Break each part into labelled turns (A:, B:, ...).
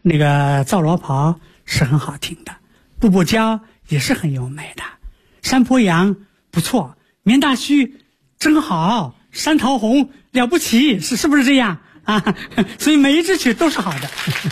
A: 那个皂罗袍是很好听的，步步娇也是很优美的，山坡羊不错，棉大须真好，山桃红了不起，是不是这样啊？所以每一支曲都是好的。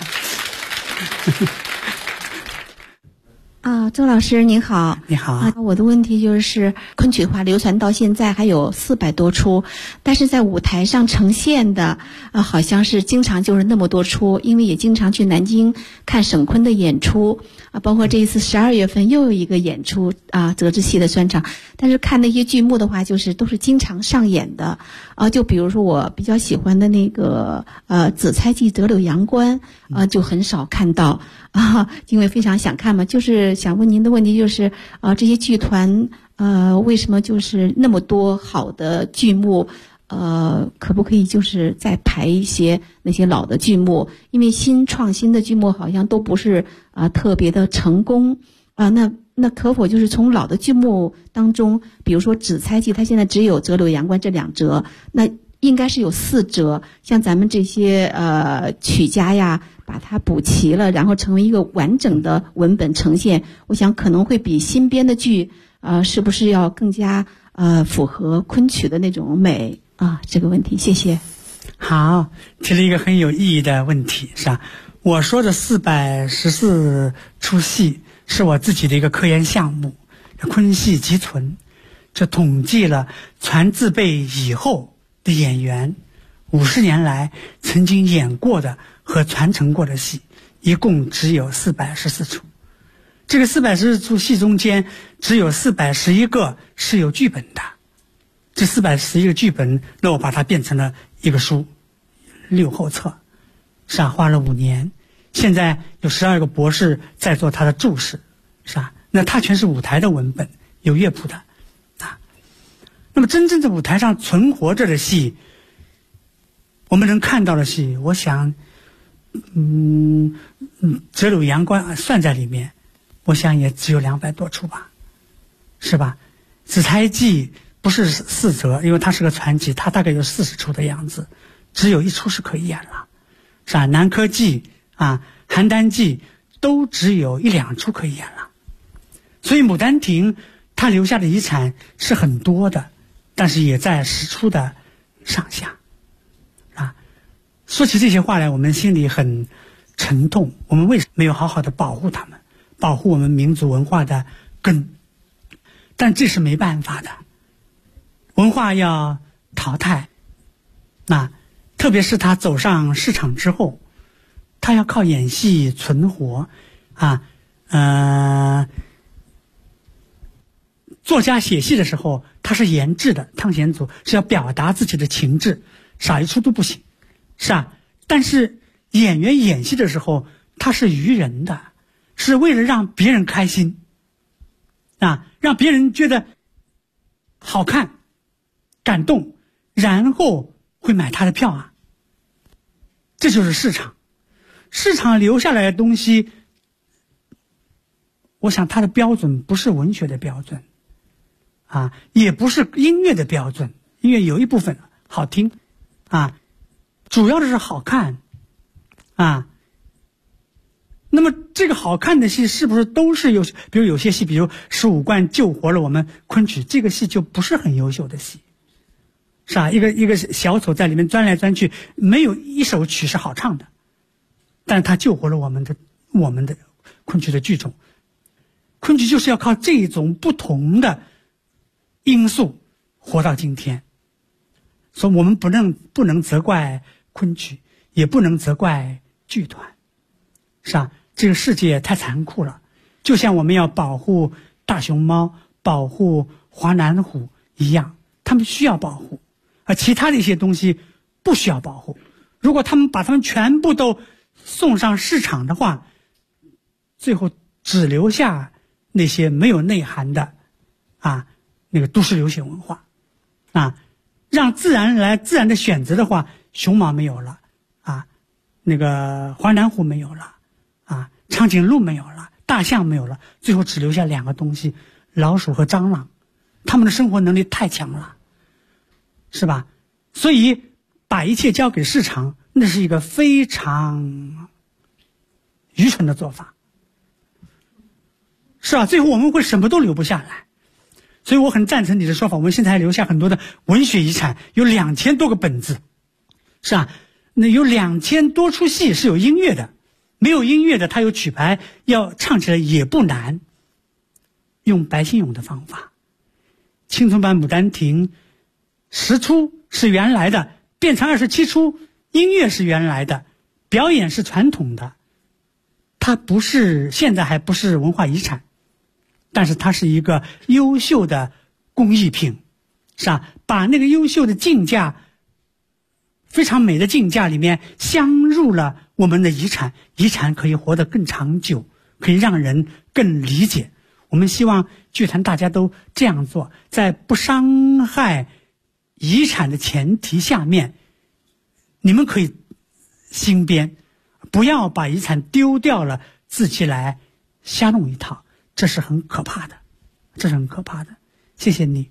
B: 周老师您好。
A: 你好。
B: 我的问题就是昆曲的话流传到现在还有400多出，但是在舞台上呈现的好像是经常就是那么多出，因为也经常去南京看省昆的演出包括这一次12月份又有一个演出泽之戏的专场，但是看那些剧目的话就是都是经常上演的就比如说我比较喜欢的那个紫钗记折柳阳关就很少看到因为非常想看嘛，就是想问您的问题就是这些剧团为什么就是那么多好的剧目可不可以就是再排一些那些老的剧目，因为创新的剧目好像都不是特别的成功那可否就是从老的剧目当中，比如说紫钗记它现在只有折柳阳关这2折，那应该是有4折，像咱们这些曲家呀把它补齐了，然后成为一个完整的文本呈现，我想可能会比新编的剧是不是要更加符合昆曲的那种美这个问题谢谢。
A: 好，提了一个很有意义的问题，是吧？我说的414出戏是我自己的一个科研项目，昆戏集存，这统计了传字辈以后的演员50年来曾经演过的和传承过的戏，一共只有414出。这个414出戏中间只有411个是有剧本的，这411个剧本，那我把它变成了一个书，6后册，是吧？花了5年，现在有12个博士在做他的注释，是吧？那它全是舞台的文本，有乐谱的那么真正在舞台上存活着的戏，我们能看到的戏，我想折柳阳关算在里面，我想也只有200多出吧，是吧？紫钗记不是4折，因为它是个传奇，它大概有40出的样子，只有1出是可以演了，是吧？南柯记邯郸记都只有1、2出可以演了。所以牡丹亭它留下的遗产是很多的，但是也在10出的上下说起这些话来，我们心里很沉痛，我们为什么没有好好的保护它们，保护我们民族文化的根？但这是没办法的，文化要淘汰特别是它走上市场之后，它要靠演戏存活作家写戏的时候他是言志的，汤显祖是要表达自己的情志，少一出都不行，是吧？但是演员演戏的时候他是娱人的，是为了让别人开心让别人觉得好看感动，然后会买他的票这就是市场。市场留下来的东西，我想它的标准不是文学的标准也不是音乐的标准，音乐有一部分好听主要的是好看那么这个好看的戏是不是都是比如有些戏，比如15贯救活了我们昆曲，这个戏就不是很优秀的戏，是吧？一个小丑在里面钻来钻去，没有一首曲是好唱的，但是他救活了我们的昆曲的剧种。昆曲就是要靠这种不同的因素活到今天，所以我们不能责怪昆曲，也不能责怪剧团，是吧？这个世界太残酷了，就像我们要保护大熊猫、保护华南虎一样，他们需要保护，而其他的一些东西不需要保护。如果他们把他们全部都送上市场的话，最后只留下那些没有内涵的那个都市流行文化让自然的选择的话，熊猫没有了那个华南虎没有了长颈鹿没有了，大象没有了，最后只留下2个东西，老鼠和蟑螂，他们的生活能力太强了，是吧？所以把一切交给市场，那是一个非常蠢的做法。是啊，最后我们会什么都留不下来。所以我很赞成你的说法，我们现在还留下很多的文学遗产，有2000多个本子，是吧？那有2000多出戏是有音乐的，没有音乐的，它有曲牌，要唱起来也不难。用白先勇的方法，青春版《牡丹亭》10出是原来的，变成27出，音乐是原来的，表演是传统的，它不是现在还不是文化遗产。但是它是一个优秀的工艺品，是吧？把那个优秀的镜架，非常美的镜架里面镶入了我们的遗产，遗产可以活得更长久，可以让人更理解。我们希望剧团大家都这样做，在不伤害遗产的前提下面，你们可以新编，不要把遗产丢掉了，自己来瞎弄一套。这是很可怕的，这是很可怕的。谢谢你。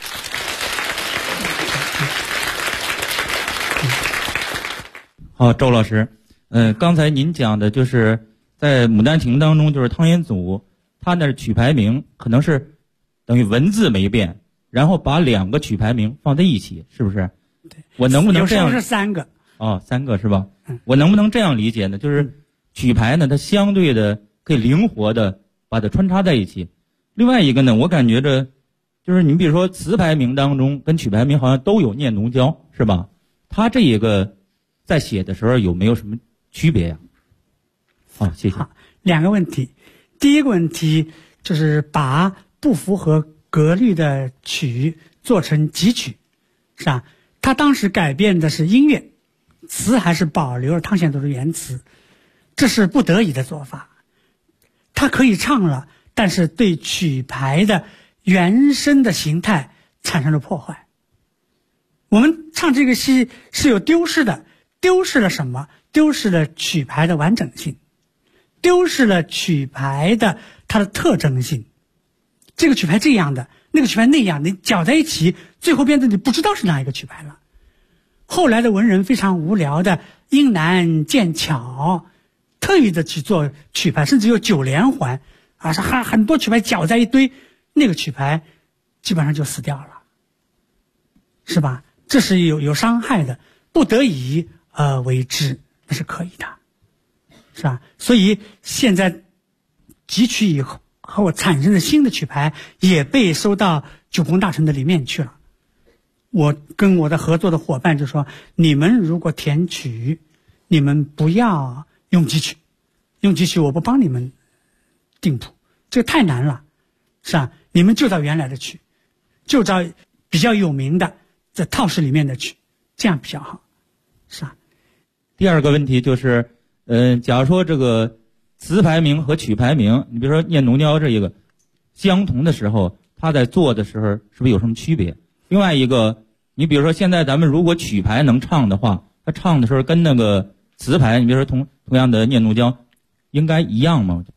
C: 好，周老师，刚才您讲的就是在《牡丹亭》当中，就是汤显祖他那曲牌名可能是等于文字没变，然后把2个曲牌名放在一起，是不是？
A: 对。
C: 我能不能这样？
A: 有时候是3个。
C: 哦，3个是吧？我能不能这样理解呢？就是曲牌呢，它相对的可以灵活的把它穿插在一起。另外一个呢，我感觉着就是你比如说词牌名当中跟曲牌名好像都有念奴娇，是吧？他这一个在写的时候有没有什么区别呀？好，谢谢。
A: 好，2个问题。第一个问题就是把不符合格律的曲做成集曲，是吧？他当时改变的是音乐，词还是保留了汤显祖的原词，这是不得已的做法。他可以唱了，但是对曲牌的原声的形态产生了破坏。我们唱这个戏是有丢失的，丢失了什么？丢失了曲牌的完整性，丢失了曲牌的它的特征性。这个曲牌这样的，那个曲牌那样，你搅在一起，最后变得你不知道是哪一个曲牌了。后来的文人非常无聊的因难见巧，特意的去做曲牌，甚至有9连环啊，是很多曲牌搅在一堆，那个曲牌基本上就死掉了，是吧？这是有伤害的，不得已为之，那是可以的，是吧？所以现在汲取以后产生的新的曲牌也被收到九宫大臣的里面去了。我跟我的合作的伙伴就说，你们如果填曲，你们不要用汲取，用汲取我不帮你们定谱，这个太难了，是吧？你们就照原来的曲，就照比较有名的在套式里面的曲，这样比较好，是吧？
C: 第二个问题就是，假如说这个词牌名和曲牌名，你比如说念奴娇这一个相同的时候，他在做的时候是不是有什么区别？另外一个，你比如说现在咱们如果曲牌能唱的话，他唱的时候跟那个词牌，你比如说同样的念奴娇，应该一样吗？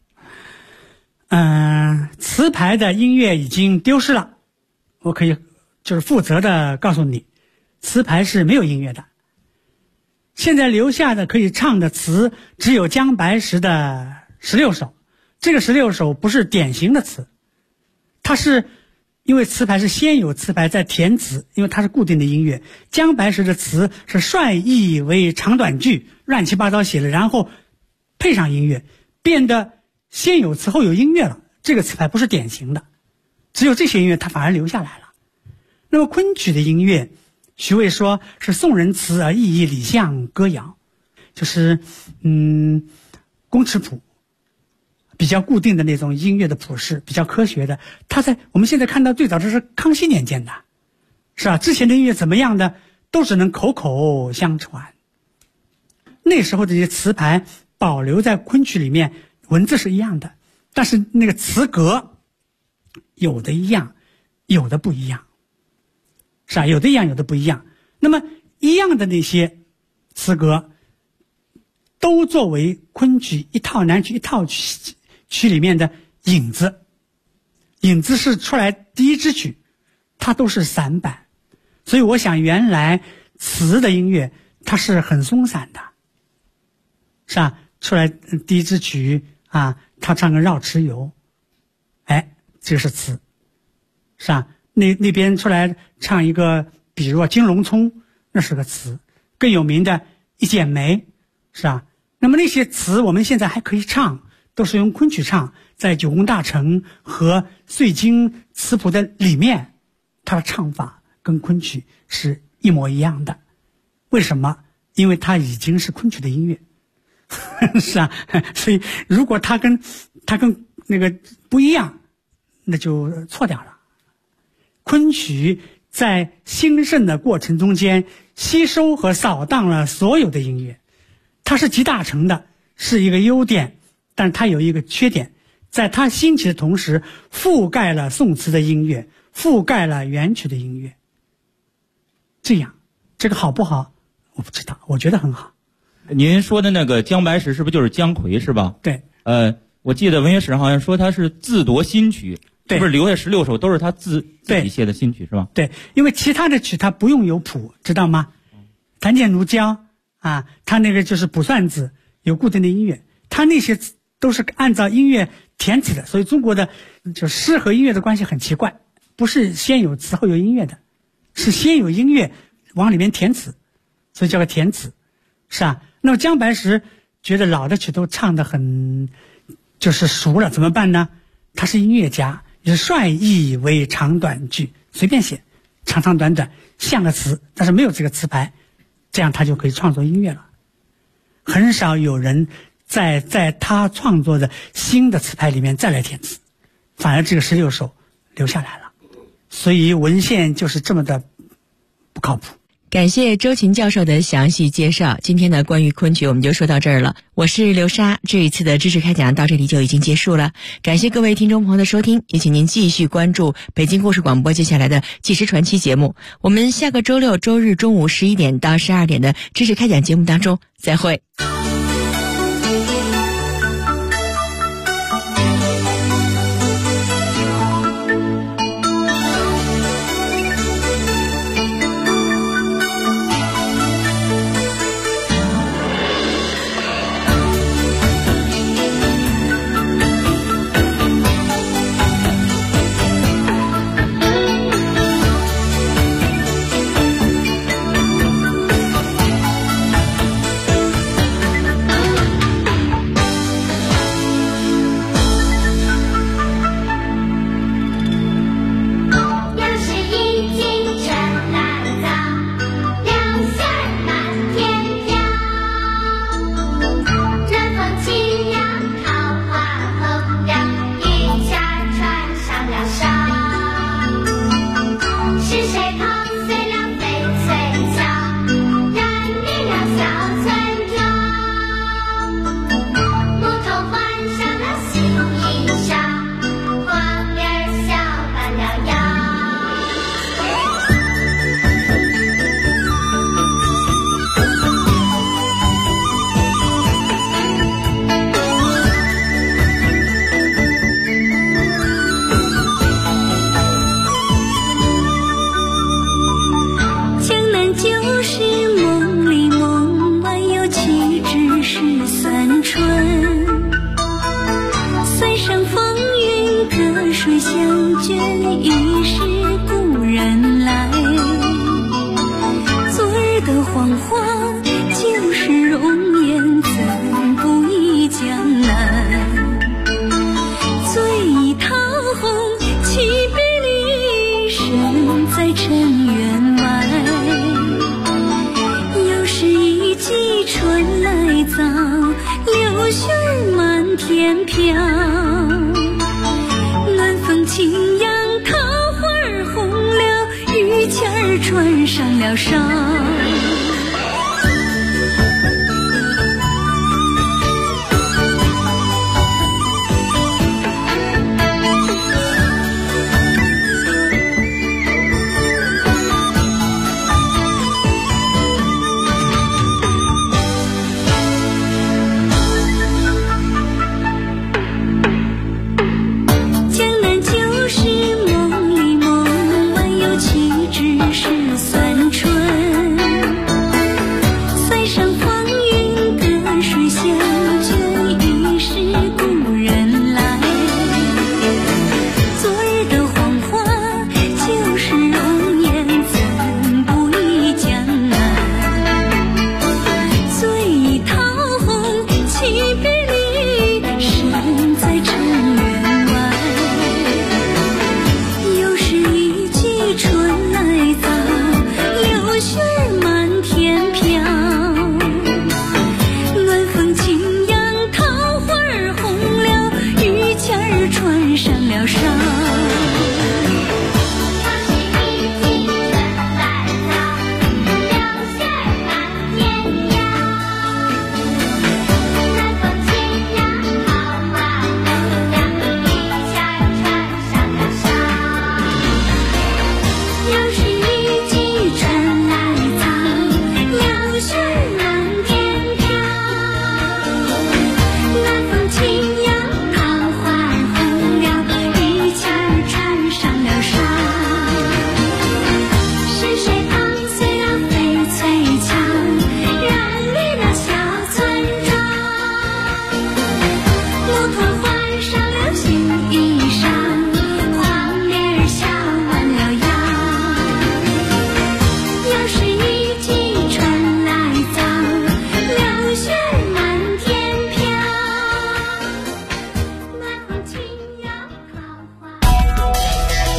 A: 词牌的音乐已经丢失了，我可以就是负责的告诉你，词牌是没有音乐的。现在留下的可以唱的词只有姜白石的16首，这个16首不是典型的词，它是因为词牌是先有词牌再填词，因为它是固定的音乐。姜白石的词是率意为长短句，乱七八糟写了，然后配上音乐，变得先有词后有音乐了。这个词牌不是典型的，只有这些音乐它反而留下来了。那么昆曲的音乐，徐渭说是宋人词而意义礼相歌谣，就是宫尺谱比较固定的那种音乐的谱式，比较科学的。它在我们现在看到最早的是康熙年间的，是吧？之前的音乐怎么样的都只能口口相传。那时候的这些词牌保留在昆曲里面，文字是一样的，但是那个词格有的一样，有的不一样，是吧？有的一样，有的不一样。那么一样的那些词格都作为昆曲一套南曲一套曲里面的引子，引子是出来第一支曲，它都是散板。所以我想原来词的音乐它是很松散的，是吧？ 出来第一支曲啊，他唱个绕池游，哎，这个是词，是吧？那边出来唱一个，比如金龙葱，那是个词。更有名的一剪梅，是吧？那么那些词我们现在还可以唱，都是用昆曲唱，在九宫大成和碎经词谱的里面，它的唱法跟昆曲是一模一样的。为什么？因为它已经是昆曲的音乐，是啊。所以如果它跟那个不一样，那就错掉了。昆曲在兴盛的过程中间吸收和扫荡了所有的音乐，它是集大成的，是一个优点，但是它有一个缺点，在它兴起的同时覆盖了宋词的音乐，覆盖了元曲的音乐。这样这个好不好我不知道，我觉得很好。
C: 您说的那个姜白石是不是就是姜夔是吧？
A: 对。
C: 我记得文学史上好像说他是自夺新曲，
A: 对，
C: 是不是留下16首都是他自己写的新曲是吧？
A: 对，因为其他的曲他不用有谱，知道吗？弹剑如胶啊，他那个就是卜算子，有固定的音乐，他那些都是按照音乐填词的，所以中国的就诗和音乐的关系很奇怪，不是先有词后有音乐的，是先有音乐往里面填词，所以叫个填词，是吧？那么姜白石觉得老的曲都唱得很就是熟了，怎么办呢？他是音乐家，也是率意为长短句，随便写，长长短短像个词，但是没有这个词牌，这样他就可以创作音乐了。很少有人在他创作的新的词牌里面再来填词，反而这个16首留下来了。所以文献就是这么的不靠谱。
D: 感谢周勤教授的详细介绍。今天的关于昆曲我们就说到这儿了。我是刘莎，这一次的知识开讲到这里就已经结束了。感谢各位听众朋友的收听，也请您继续关注北京故事广播接下来的纪实传奇节目。我们下个周六周日中午11点到12点的知识开讲节目当中再会。
E: 穿上了裳。是算春。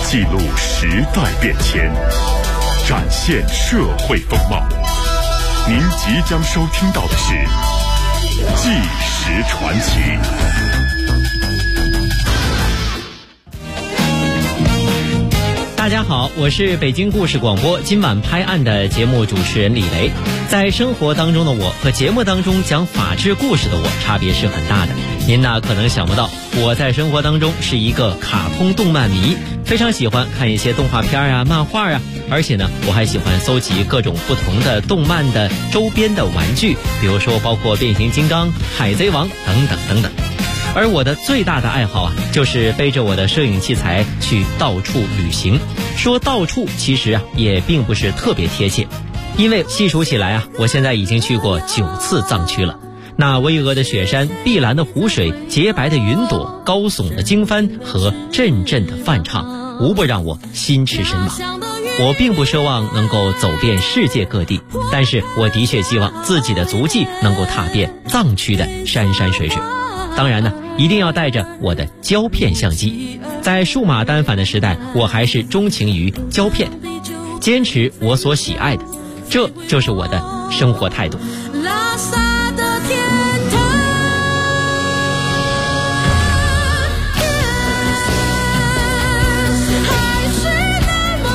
F: 记录时代变迁，展现社会风貌。您即将收听到的是《纪实传奇》。
G: 大家好，我是北京故事广播今晚拍案的节目主持人李雷。在生活当中的我和节目当中讲法治故事的我差别是很大的。您呢可能想不到，我在生活当中是一个卡通动漫迷，非常喜欢看一些动画片啊、漫画啊，而且呢我还喜欢搜集各种不同的动漫的周边的玩具，比如说包括变形金刚、海贼王等等等等。而我的最大的爱好啊，就是背着我的摄影器材去到处旅行。说到处其实啊也并不是特别贴切，因为细数起来啊，我现在已经去过9次藏区了。那巍峨的雪山、碧蓝的湖水、洁白的云朵、高耸的经幡和阵阵的梵唱，无不让我心驰神往。我并不奢望能够走遍世界各地，但是我的确希望自己的足迹能够踏遍藏区的山山水水。当然呢，一定要带着我的胶片相机。在数码单反的时代，我还是钟情于胶片，坚持我所喜爱的，这就是我的生活态度。
E: 拉萨的天堂，还是那么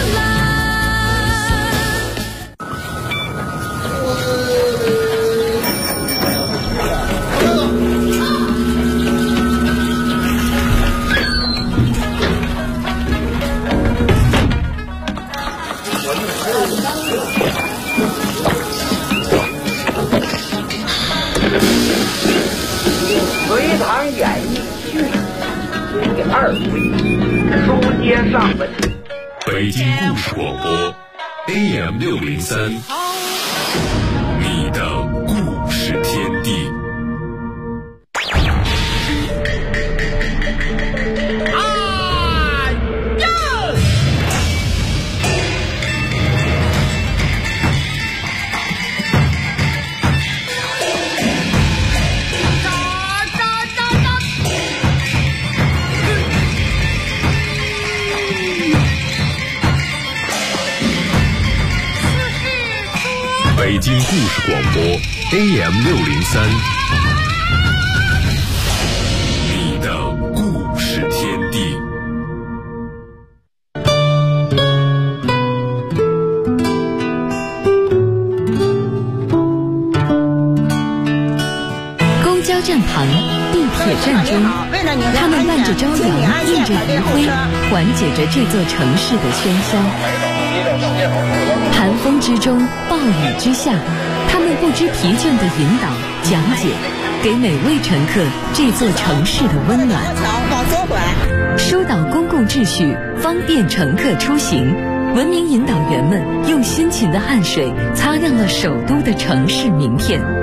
H: 隋唐演义续第2回，书接上文。
F: 北京故事广播 AM603，你的故事天地。北京故事广播 AM603，你的故事天地。
I: 公交站旁、地铁站中，他们伴着朝阳，映着余晖，缓解着这座城市的喧嚣。寒风之中，暴雨之下，他们不知疲倦地引导、讲解，给每位乘客这座城市的温暖。
J: 往左拐，
I: 疏导公共秩序，方便乘客出行。文明引导员们用辛勤的汗水擦亮了首都的城市名片。